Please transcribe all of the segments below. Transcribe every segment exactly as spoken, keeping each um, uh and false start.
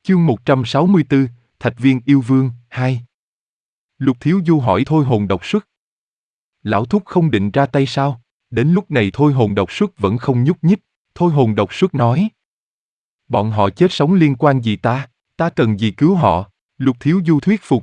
Chương một trăm sáu mươi tư, Thạch Viên Yêu Vương, hai. Lục Thiếu Du hỏi thôi hồn độc xuất. Lão thúc không định ra tay sao? Đến lúc này thôi hồn độc xuất vẫn không nhúc nhích. Thôi hồn độc xuất nói. Bọn họ chết sống liên quan gì ta? Ta cần gì cứu họ? Lục Thiếu Du thuyết phục.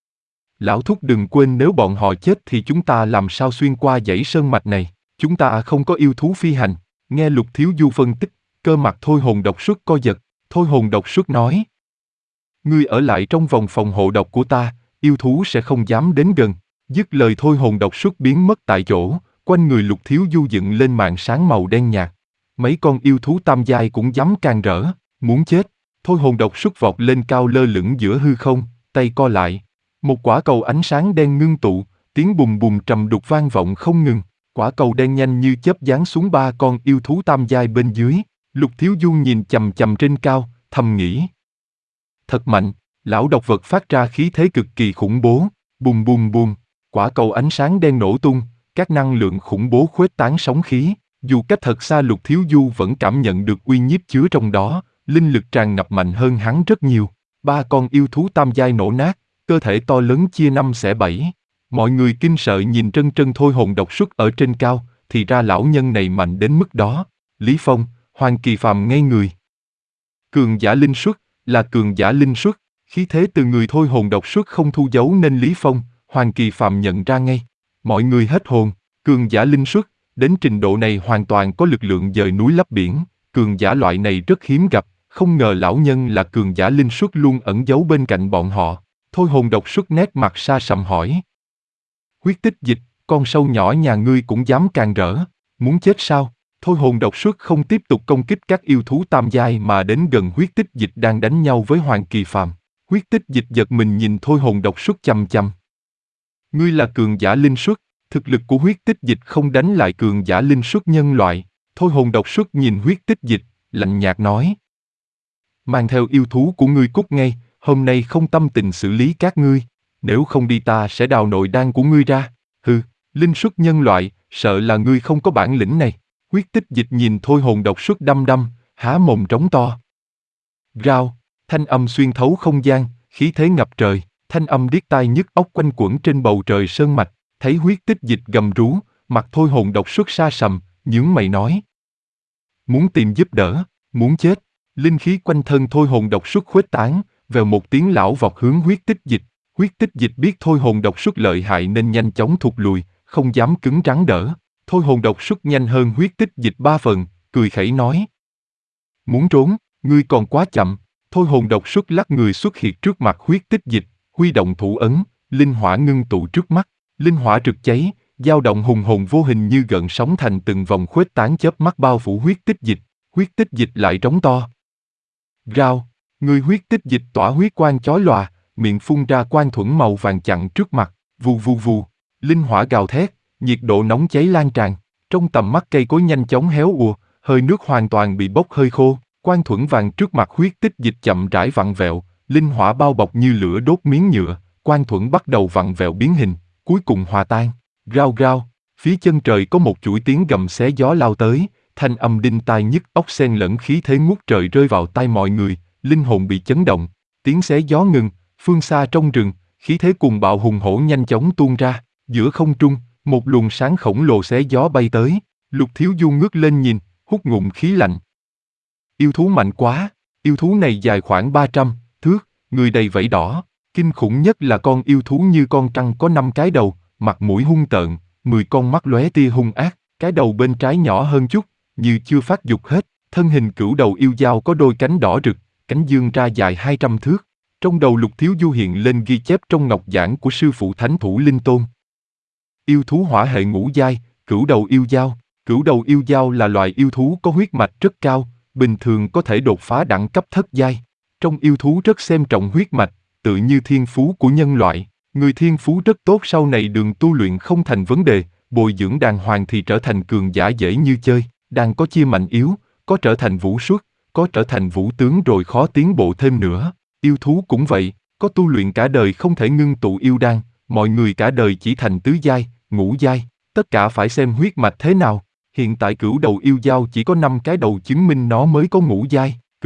Lão thúc đừng quên nếu bọn họ chết thì chúng ta làm sao xuyên qua dãy sơn mạch này? Chúng ta không có yêu thú phi hành. Nghe Lục Thiếu Du phân tích, cơ mặt thôi hồn độc xuất co giật. Thôi hồn độc xuất nói. Ngươi ở lại trong vòng phòng hộ độc của ta, yêu thú sẽ không dám đến gần. Dứt lời thôi hồn độc xuất biến mất tại chỗ, quanh người Lục Thiếu Du dựng lên màn sáng màu đen nhạt. Mấy con yêu thú tam giai cũng dám can rỡ, muốn chết. Thôi hồn độc xuất vọt lên cao lơ lửng giữa hư không, tay co lại. Một quả cầu ánh sáng đen ngưng tụ, tiếng bùm bùm trầm đục vang vọng không ngừng. Quả cầu đen nhanh như chớp giáng xuống ba con yêu thú tam giai bên dưới. Lục Thiếu Du nhìn chằm chằm trên cao, thầm nghĩ. Thật mạnh, lão độc vật phát ra khí thế cực kỳ khủng bố, bùm bùm bùm, quả cầu ánh sáng đen nổ tung, các năng lượng khủng bố khuếch tán sóng khí, dù cách thật xa Lục Thiếu Du vẫn cảm nhận được uy nhiếp chứa trong đó, linh lực tràn ngập mạnh hơn hắn rất nhiều. Ba con yêu thú tam giai nổ nát, cơ thể to lớn chia năm xẻ bảy. Mọi người kinh sợ nhìn trân trân thôi hồn độc xuất ở trên cao, thì ra lão nhân này mạnh đến mức đó. Lý Phong, Hoàng Kỳ Phàm ngây người. Cường giả linh xuất, là cường giả linh xuất, khí thế từ người thôi hồn độc xuất không thu giấu nên Lý Phong, Hoàng Kỳ Phàm nhận ra ngay. Mọi người hết hồn, cường giả linh xuất, đến trình độ này hoàn toàn có lực lượng dời núi lấp biển, cường giả loại này rất hiếm gặp, không ngờ lão nhân là cường giả linh xuất luôn ẩn giấu bên cạnh bọn họ. Thôi hồn độc xuất nét mặt sa sầm hỏi. Huyết tích dịch, con sâu nhỏ nhà ngươi cũng dám càn rỡ, muốn chết sao? Thôi hồn độc xuất không tiếp tục công kích các yêu thú tam giai mà đến gần huyết tích dịch đang đánh nhau với Hoàng Kỳ Phàm. Huyết tích dịch giật mình nhìn thôi hồn độc xuất chằm chằm. Ngươi là cường giả linh xuất, thực lực của huyết tích dịch không đánh lại cường giả linh xuất nhân loại. Thôi hồn độc xuất nhìn huyết tích dịch, lạnh nhạt nói. Mang theo yêu thú của ngươi cút ngay, hôm nay không tâm tình xử lý các ngươi. Nếu không đi ta sẽ đào nội đan của ngươi ra. Hừ, linh xuất nhân loại, sợ là ngươi không có bản lĩnh này. Huyết tích dịch nhìn thôi hồn độc xuất đăm đăm, há mồm trống to. Rao, thanh âm xuyên thấu không gian, khí thế ngập trời, thanh âm điếc tai nhức óc quanh quẩn trên bầu trời sơn mạch, thấy huyết tích dịch gầm rú, mặt thôi hồn độc xuất sa sầm, nhướng mày nói. Muốn tìm giúp đỡ, muốn chết, linh khí quanh thân thôi hồn độc xuất khuếch tán, vèo một tiếng lão vọt hướng huyết tích dịch. Huyết tích dịch biết thôi hồn độc xuất lợi hại nên nhanh chóng thụt lùi, không dám cứng rắn đỡ. Thôi hồn độc xuất nhanh hơn huyết tích dịch ba phần, cười khẩy nói. Muốn trốn, ngươi còn quá chậm. Thôi hồn độc xuất lắc người xuất hiện trước mặt huyết tích dịch, huy động thủ ấn, linh hỏa ngưng tụ trước mắt. Linh hỏa rực cháy, dao động hùng hồn vô hình như gợn sóng thành từng vòng khuếch tán chớp mắt bao phủ huyết tích dịch. Huyết tích dịch lại trống to. Rao, người huyết tích dịch tỏa huyết quang chói lòa, miệng phun ra quang thuẫn màu vàng chặn trước mặt, vù vù vù. Linh hỏa gào thét, nhiệt độ nóng cháy lan tràn. Trong tầm mắt cây cối nhanh chóng héo ùa, hơi nước hoàn toàn bị bốc hơi khô. Quang thuẫn vàng trước mặt huyết tích dịch chậm rãi vặn vẹo, linh hỏa bao bọc như lửa đốt miếng nhựa. Quang thuẫn bắt đầu vặn vẹo biến hình, cuối cùng hòa tan. Rao rao, phía chân trời có một chuỗi tiếng gầm xé gió lao tới, thanh âm đinh tai nhức óc xen lẫn khí thế ngút trời rơi vào tai mọi người, linh hồn bị chấn động. Tiếng xé gió ngừng, phương xa trong rừng, khí thế cuồng bạo hùng hổ nhanh chóng tuôn ra, giữa không trung, một luồng sáng khổng lồ xé gió bay tới. Lục Thiếu Du ngước lên nhìn, hút ngụm khí lạnh. Yêu thú mạnh quá, yêu thú này dài khoảng ba trăm thước, người đầy vảy đỏ, kinh khủng nhất là con yêu thú như con trăng có năm cái đầu, mặt mũi hung tợn, mười con mắt lóe tia hung ác, cái đầu bên trái nhỏ hơn chút, như chưa phát dục hết, thân hình cửu đầu yêu dao có đôi cánh đỏ rực, cánh dương ra dài hai trăm thước. Trong đầu Lục Thiếu Du hiện lên ghi chép trong ngọc giảng của sư phụ Thánh Thủ Linh Tôn. Yêu thú hỏa hệ ngũ giai, cửu đầu yêu dao. Cửu đầu yêu dao là loài yêu thú có huyết mạch rất cao, bình thường có thể đột phá đẳng cấp thất giai. Trong yêu thú rất xem trọng huyết mạch, tự như thiên phú của nhân loại. Người thiên phú rất tốt sau này đường tu luyện không thành vấn đề, bồi dưỡng đàng hoàng thì trở thành cường giả dễ như chơi. Đàn có chia mạnh yếu, có trở thành vũ xuất, có trở thành vũ tướng rồi khó tiến bộ thêm nữa. Yêu thú cũng vậy, có tu luyện cả đời không thể ngưng tụ yêu đan, mọi người cả đời chỉ thành tứ giai, ngũ giai, tất cả phải xem huyết mạch thế nào. Hiện tại cửu đầu yêu dao chỉ có năm cái đầu chứng minh nó mới có ngũ giai,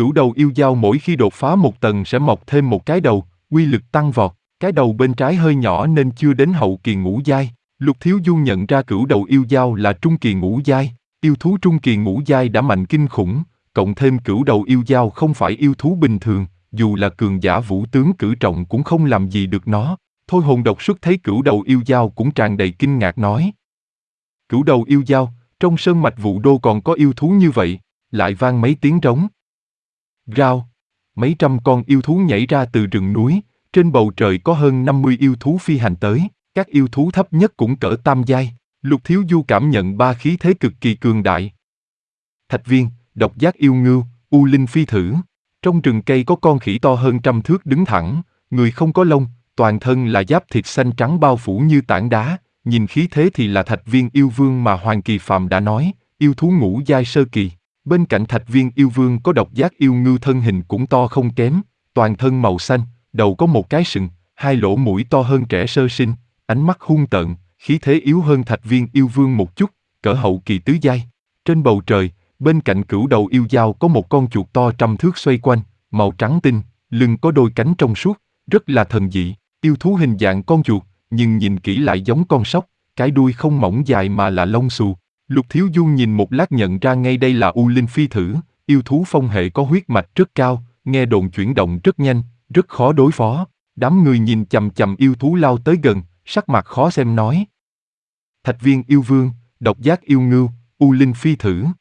Cửu đầu yêu dao mỗi khi đột phá một tầng sẽ mọc thêm một cái đầu, uy lực tăng vọt. Cái đầu bên trái hơi nhỏ nên chưa đến hậu kỳ ngũ giai. Lục Thiếu Du nhận ra cửu đầu yêu dao là trung kỳ ngũ giai. Yêu thú trung kỳ ngũ giai đã mạnh kinh khủng, cộng thêm cửu đầu yêu dao không phải yêu thú bình thường, dù là cường giả vũ tướng cử trọng cũng không làm gì được nó. Thôi hồn độc xuất thấy cửu đầu yêu dao cũng tràn đầy kinh ngạc nói. Cửu đầu yêu dao, trong sơn mạch Vũ Đô còn có yêu thú như vậy, lại vang mấy tiếng trống. Rao, mấy trăm con yêu thú nhảy ra từ rừng núi, trên bầu trời có hơn năm mươi yêu thú phi hành tới, các yêu thú thấp nhất cũng cỡ tam giai. Lục Thiếu Du cảm nhận ba khí thế cực kỳ cường đại. Thạch viên, độc giác yêu ngưu, u linh phi thử. Trong rừng cây có con khỉ to hơn trăm thước đứng thẳng, người không có lông, toàn thân là giáp thịt xanh trắng bao phủ như tảng đá, nhìn khí thế thì là Thạch viên yêu vương mà Hoàng Kỳ Phạm đã nói, yêu thú ngũ giai sơ kỳ. Bên cạnh Thạch viên yêu vương có độc giác yêu ngưu thân hình cũng to không kém, toàn thân màu xanh, đầu có một cái sừng, hai lỗ mũi to hơn trẻ sơ sinh, ánh mắt hung tợn, khí thế yếu hơn Thạch viên yêu vương một chút, cỡ hậu kỳ tứ giai. Trên bầu trời, bên cạnh cửu đầu yêu dao có một con chuột to trăm thước xoay quanh, màu trắng tinh, lưng có đôi cánh trong suốt, rất là thần dị. Yêu thú hình dạng con chuột, nhưng nhìn kỹ lại giống con sóc, cái đuôi không mỏng dài mà là lông xù. Lục Thiếu Du nhìn một lát nhận ra ngay đây là U Linh Phi Thử, yêu thú phong hệ có huyết mạch rất cao, nghe đồn chuyển động rất nhanh, rất khó đối phó. Đám người nhìn chằm chằm yêu thú lao tới gần, sắc mặt khó xem nói. Thạch viên yêu vương, độc giác yêu ngưu, U Linh Phi Thử.